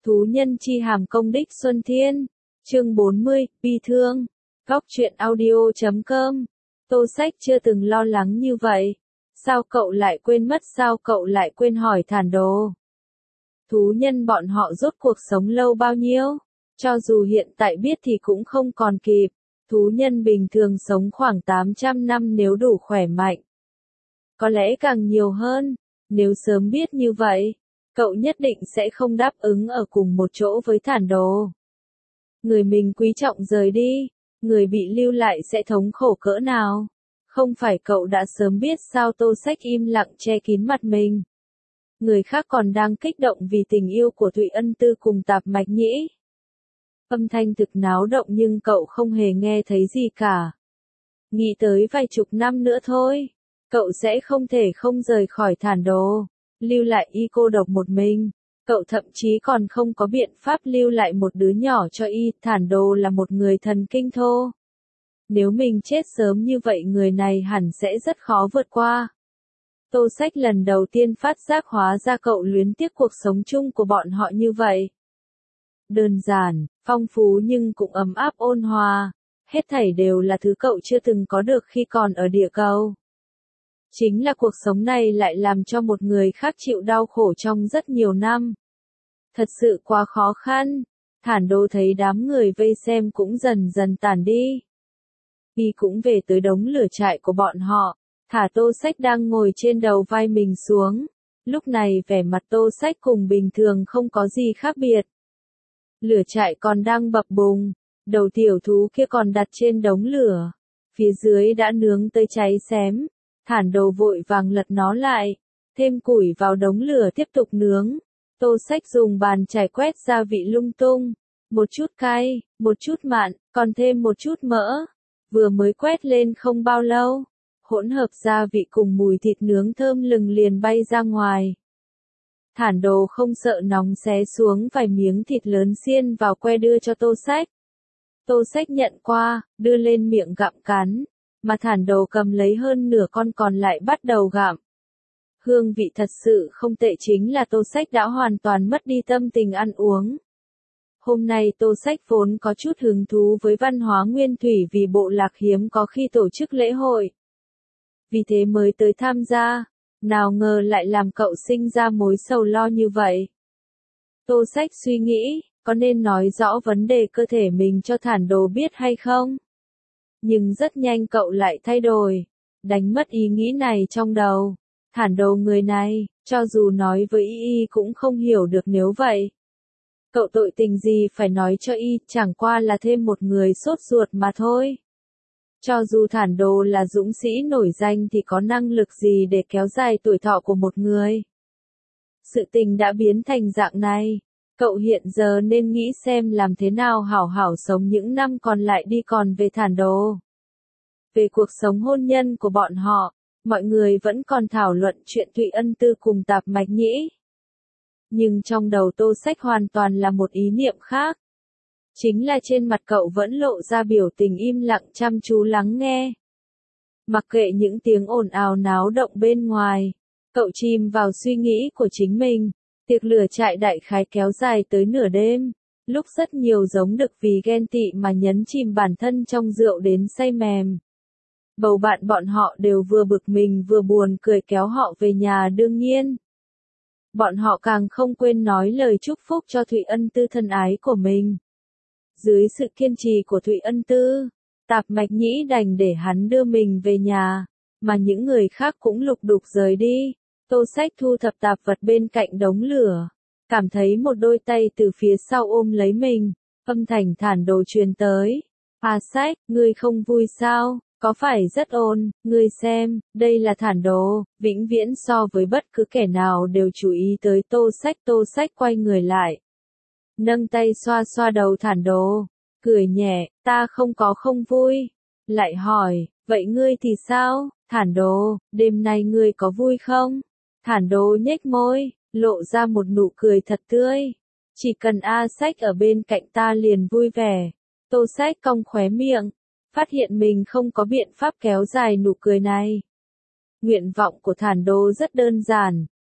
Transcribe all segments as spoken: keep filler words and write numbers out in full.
Thú nhân chi hàm công đích Xuân Thiên. Chương bốn mươi, bi thương. Góc truyện audio chấm com. Tô Sách chưa từng lo lắng như vậy. Sao cậu lại quên mất, sao cậu lại quên hỏi Thản Đồ? Thú nhân bọn họ rốt cuộc sống lâu bao nhiêu? Cho dù hiện tại biết thì cũng không còn kịp. Thú nhân bình thường sống khoảng tám trăm năm nếu đủ khỏe mạnh. Có lẽ càng nhiều hơn. Nếu sớm biết như vậy, cậu nhất định sẽ không đáp ứng ở cùng một chỗ với Thản Đồ. Người mình quý trọng rời đi, người bị lưu lại sẽ thống khổ cỡ nào? Không phải cậu đã sớm biết sao? Tô Sách im lặng che kín mặt mình. Người khác còn đang kích động vì tình yêu của Thụy Ân Tư cùng Tạp Mạch Nhĩ. Âm thanh thực náo động nhưng cậu không hề nghe thấy gì cả. Nghĩ tới vài chục năm nữa thôi, cậu sẽ không thể không rời khỏi Thản Đồ, lưu lại y cô độc một mình. Cậu thậm chí còn không có biện pháp lưu lại một đứa nhỏ cho y. Thản Đồ là một người thần kinh thô. Nếu mình chết sớm như vậy người này hẳn sẽ rất khó vượt qua. Tô Sách lần đầu tiên phát giác hóa ra cậu luyến tiếc cuộc sống chung của bọn họ như vậy. Đơn giản, phong phú nhưng cũng ấm áp ôn hòa. Hết thảy đều là thứ cậu chưa từng có được khi còn ở địa cầu. Chính là cuộc sống này lại làm cho một người khác chịu đau khổ trong rất nhiều năm. Thật sự quá khó khăn. Thản Đồ thấy đám người vây xem cũng dần dần tản đi. Y cũng về tới đống lửa trại của bọn họ. Thả Tô Sách đang ngồi trên đầu vai mình xuống. Lúc này vẻ mặt Tô Sách cùng bình thường không có gì khác biệt. Lửa trại còn đang bập bùng. Đầu tiểu thú kia còn đặt trên đống lửa. Phía dưới đã nướng tới cháy xém. Thản Đồ vội vàng lật nó lại. Thêm củi vào đống lửa tiếp tục nướng. Tô Sách dùng bàn chải quét gia vị lung tung. Một chút cay, một chút mặn, còn thêm một chút mỡ. Vừa mới quét lên không bao lâu. Hỗn hợp gia vị cùng mùi thịt nướng thơm lừng liền bay ra ngoài. Thản Đồ không sợ nóng xé xuống vài miếng thịt lớn xiên vào que đưa cho Tô Sách. Tô Sách nhận qua, đưa lên miệng gặm cắn. Mà Thản Đồ cầm lấy hơn nửa con còn lại bắt đầu gặm. Hương vị thật sự không tệ, chính là Tô Sách đã hoàn toàn mất đi tâm tình ăn uống. Hôm nay Tô Sách vốn có chút hứng thú với văn hóa nguyên thủy vì bộ lạc hiếm có khi tổ chức lễ hội. Vì thế mới tới tham gia, nào ngờ lại làm cậu sinh ra mối sầu lo như vậy. Tô Sách suy nghĩ, có nên nói rõ vấn đề cơ thể mình cho Thản Đồ biết hay không? Nhưng rất nhanh cậu lại thay đổi, đánh mất ý nghĩ này trong đầu. Thản Đồ người này, cho dù nói với y y cũng không hiểu được nếu vậy. Cậu tội tình gì phải nói cho y, chẳng qua là thêm một người sốt ruột mà thôi. Cho dù Thản Đồ là dũng sĩ nổi danh thì có năng lực gì để kéo dài tuổi thọ của một người? Sự tình đã biến thành dạng này. Cậu hiện giờ nên nghĩ xem làm thế nào hảo hảo sống những năm còn lại đi. Còn về Thản Đồ, về cuộc sống hôn nhân của bọn họ, mọi người vẫn còn thảo luận chuyện Thụy Ân Tư cùng Tạp Mạch Nhĩ. Nhưng trong đầu Tô Sách hoàn toàn là một ý niệm khác. Chính là trên mặt cậu vẫn lộ ra biểu tình im lặng chăm chú lắng nghe. Mặc kệ những tiếng ồn ào náo động bên ngoài, cậu chìm vào suy nghĩ của chính mình. Tiệc lửa trại đại khái kéo dài tới nửa đêm, lúc rất nhiều giống đực vì ghen tị mà nhấn chìm bản thân trong rượu đến say mềm. Bầu bạn bọn họ đều vừa bực mình vừa buồn cười kéo họ về nhà. Đương nhiên, bọn họ càng không quên nói lời chúc phúc cho Thụy Ân Tư thân ái của mình. Dưới sự kiên trì của Thụy Ân Tư, Tạp Mạch Nhĩ đành để hắn đưa mình về nhà, mà những người khác cũng lục đục rời đi. Tô Sách thu thập tạp vật bên cạnh đống lửa, cảm thấy một đôi tay từ phía sau ôm lấy mình, âm thanh Thản Đồ truyền tới. À Sách, ngươi không vui sao? Có phải rất ồn? Ngươi xem, đây là Thản Đồ, vĩnh viễn so với bất cứ kẻ nào đều chú ý tới Tô Sách. Tô Sách quay người lại, nâng tay xoa xoa đầu Thản Đồ, cười nhẹ, ta không có không vui. Lại hỏi, vậy ngươi thì sao? Thản Đồ, đêm nay ngươi có vui không? Thản Đồ nhếch môi, lộ ra một nụ cười thật tươi. Chỉ cần A Sách ở bên cạnh ta liền vui vẻ. Tô Sách cong khóe miệng, phát hiện mình không có biện pháp kéo dài nụ cười này. Nguyện vọng của Thản Đồ rất đơn giản,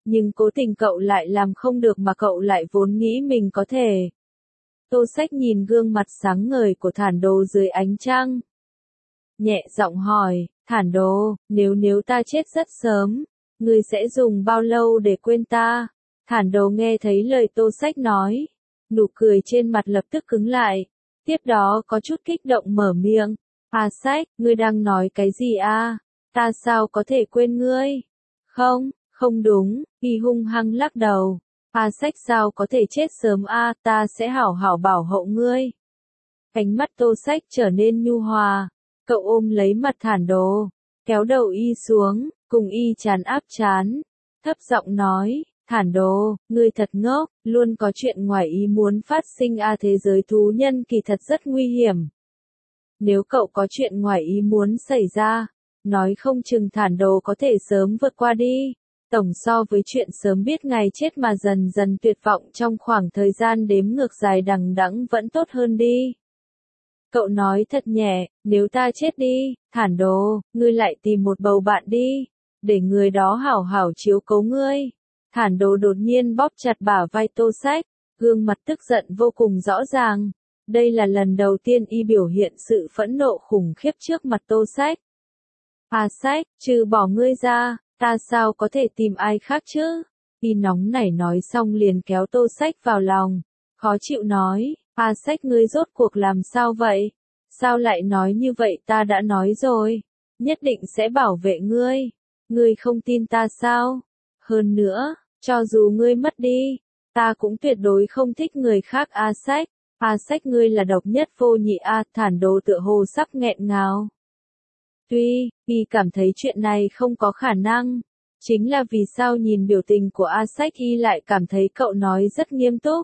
nhưng cố tình cậu lại làm không được mà cậu lại vốn nghĩ mình có thể. Tô Sách nhìn gương mặt sáng ngời của Thản Đồ dưới ánh trăng. Nhẹ giọng hỏi, Thản Đồ, nếu nếu ta chết rất sớm, ngươi sẽ dùng bao lâu để quên ta? Thản Đồ nghe thấy lời Tô Sách nói, nụ cười trên mặt lập tức cứng lại, tiếp đó có chút kích động mở miệng, A Sách, ngươi đang nói cái gì a? Ta sao có thể quên ngươi? Không, không đúng, Y hung hăng lắc đầu, A Sách sao có thể chết sớm a, ta sẽ hảo hảo bảo hộ ngươi. Ánh mắt Tô Sách trở nên nhu hòa, cậu ôm lấy mặt Thản Đồ, kéo đầu Y xuống, cùng Y chán áp chán, thấp giọng nói, Thản Đồ, ngươi thật ngốc, luôn có chuyện ngoài ý muốn phát sinh a, thế giới thú nhân kỳ thật rất nguy hiểm. Nếu cậu có chuyện ngoài ý muốn xảy ra, nói không chừng Thản Đồ có thể sớm vượt qua đi. Tổng so với chuyện sớm biết ngày chết mà dần dần tuyệt vọng trong khoảng thời gian đếm ngược dài đằng đẵng vẫn tốt hơn đi. Cậu nói thật nhẹ, nếu ta chết đi, Thản Đồ, ngươi lại tìm một bầu bạn đi, để người đó hảo hảo chiếu cố ngươi. Thản Đồ đột nhiên bóp chặt bả vai Tô Sách, gương mặt tức giận vô cùng rõ ràng. Đây là lần đầu tiên Y biểu hiện sự phẫn nộ khủng khiếp trước mặt Tô Sách. A Sách, trừ bỏ ngươi ra, ta sao có thể tìm ai khác chứ? Y nóng nảy nói xong liền kéo Tô Sách vào lòng, khó chịu nói, A Sách ngươi rốt cuộc làm sao vậy? Sao lại nói như vậy? Ta đã nói rồi, nhất định sẽ bảo vệ ngươi. Ngươi không tin ta sao? Hơn nữa, cho dù ngươi mất đi, ta cũng tuyệt đối không thích người khác. A Sách, A Sách ngươi là độc nhất vô nhị a. Thản Đồ tựa hồ sắp nghẹn ngào. Tuy, Y cảm thấy chuyện này không có khả năng, chính là vì sao nhìn biểu tình của A Sách Y lại cảm thấy cậu nói rất nghiêm túc.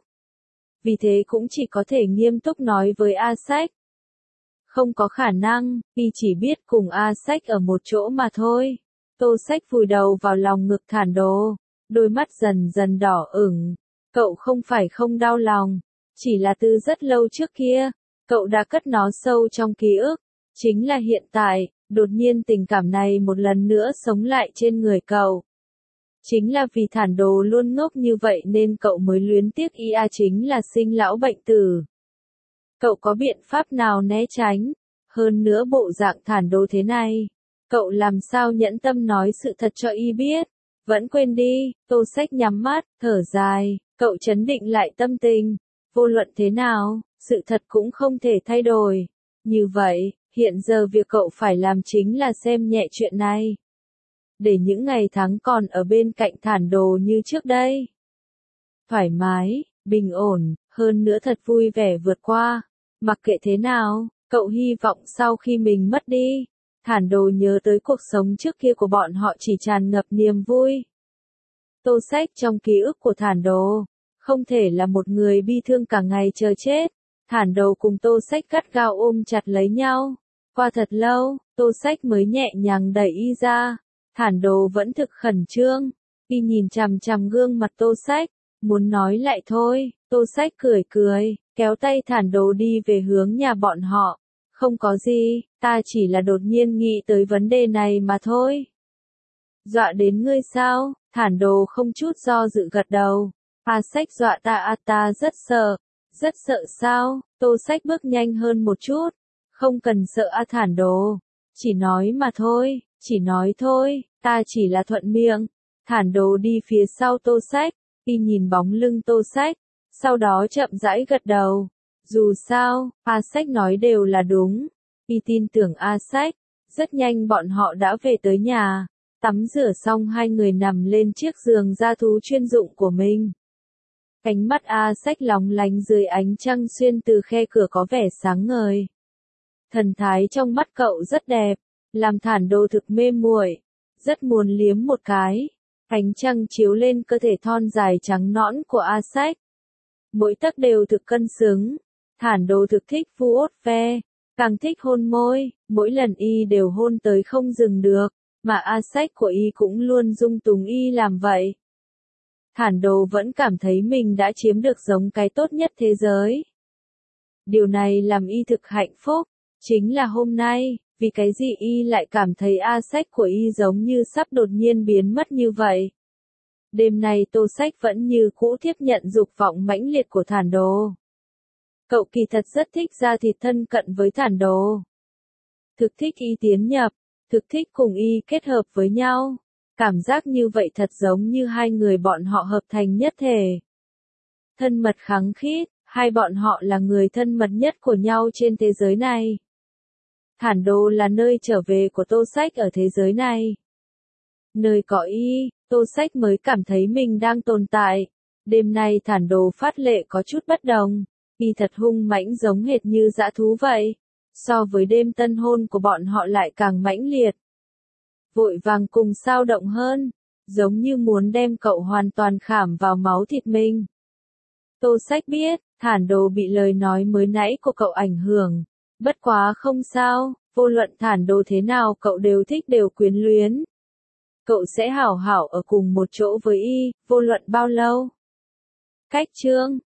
Vì thế cũng chỉ có thể nghiêm túc nói với A Sách. Không có khả năng, Y chỉ biết cùng A Sách ở một chỗ mà thôi. Tô Sách vùi đầu vào lòng ngực Thản Đồ, đôi mắt dần dần đỏ ửng. Cậu không phải không đau lòng, chỉ là từ rất lâu trước kia, cậu đã cất nó sâu trong ký ức. Chính là hiện tại, đột nhiên tình cảm này một lần nữa sống lại trên người cậu. Chính là vì Thản Đồ luôn ngốc như vậy nên cậu mới luyến tiếc Y a, chính là sinh lão bệnh tử. Cậu có biện pháp nào né tránh? Hơn nữa bộ dạng Thản Đồ thế này, cậu làm sao nhẫn tâm nói sự thật cho Y biết? Vẫn quên đi. Tô Sách nhắm mắt, thở dài, cậu trấn định lại tâm tình. Vô luận thế nào, sự thật cũng không thể thay đổi. Như vậy, hiện giờ việc cậu phải làm chính là xem nhẹ chuyện này. Để những ngày tháng còn ở bên cạnh Thản Đồ như trước đây. Thoải mái, bình ổn, hơn nữa thật vui vẻ vượt qua. Mặc kệ thế nào, cậu hy vọng sau khi mình mất đi, Thản Đồ nhớ tới cuộc sống trước kia của bọn họ chỉ tràn ngập niềm vui. Tô Sách trong ký ức của Thản Đồ, không thể là một người bi thương cả ngày chờ chết. Thản Đồ cùng Tô Sách gắt gao ôm chặt lấy nhau. Qua thật lâu, Tô Sách mới nhẹ nhàng đẩy Y ra. Thản Đồ vẫn thực khẩn trương. Y nhìn chằm chằm gương mặt Tô Sách, muốn nói lại thôi. Tô Sách cười cười, kéo tay Thản Đồ đi về hướng nhà bọn họ. Không có gì, ta chỉ là đột nhiên nghĩ tới vấn đề này mà thôi. Dọa đến ngươi sao? Thản Đồ không chút do dự gật đầu. A Sách dọa ta a, ta rất sợ. Rất sợ sao? Tô Sách bước nhanh hơn một chút. Không cần sợ a Thản Đồ. Chỉ nói mà thôi, chỉ nói thôi, ta chỉ là thuận miệng. Thản Đồ đi phía sau Tô Sách, Y nhìn bóng lưng Tô Sách, sau đó chậm rãi gật đầu. Dù sao, A Sách nói đều là đúng. Y tin tưởng A Sách. Rất nhanh bọn họ đã về tới nhà. Tắm rửa xong hai người nằm lên chiếc giường da thú chuyên dụng của mình. Ánh mắt A Sách lóng lánh dưới ánh trăng xuyên từ khe cửa có vẻ sáng ngời. Thần thái trong mắt cậu rất đẹp, làm Thản Đồ thực mê muội, rất muốn liếm một cái. Ánh trăng chiếu lên cơ thể thon dài trắng nõn của A Sách. Mỗi tấc đều thực cân xứng. Thản Đồ thực thích vuốt ve, càng thích hôn môi, mỗi lần Y đều hôn tới không dừng được, mà A Sách của Y cũng luôn dung túng Y làm vậy. Thản Đồ vẫn cảm thấy mình đã chiếm được giống cái tốt nhất thế giới. Điều này làm Y thực hạnh phúc. Chính là hôm nay, vì cái gì Y lại cảm thấy A Sách của Y giống như sắp đột nhiên biến mất như vậy. Đêm nay Tô Sách vẫn như cũ tiếp nhận dục vọng mãnh liệt của Thản Đồ. Cậu kỳ thật rất thích da thịt thân cận với Thản Đồ. Thực thích y tiến nhập, thực thích cùng y kết hợp với nhau. Cảm giác như vậy thật giống như hai người bọn họ hợp thành nhất thể. Thân mật khăng khít, hai bọn họ là người thân mật nhất của nhau trên thế giới này. Thản Đồ là nơi trở về của Tô Sách ở thế giới này. Nơi có y, Tô Sách mới cảm thấy mình đang tồn tại. Đêm nay Thản Đồ phát lệ có chút bất đồng. Y thật hung mãnh giống hệt như dã thú vậy. So với đêm tân hôn của bọn họ lại càng mãnh liệt. Vội vàng cùng sao động hơn. Giống như muốn đem cậu hoàn toàn khảm vào máu thịt mình. Tô Sách biết, Thản Đồ bị lời nói mới nãy của cậu ảnh hưởng. Bất quá không sao, vô luận Thản Đồ thế nào cậu đều thích đều quyến luyến. Cậu sẽ hảo hảo ở cùng một chỗ với y, vô luận bao lâu. Cách chương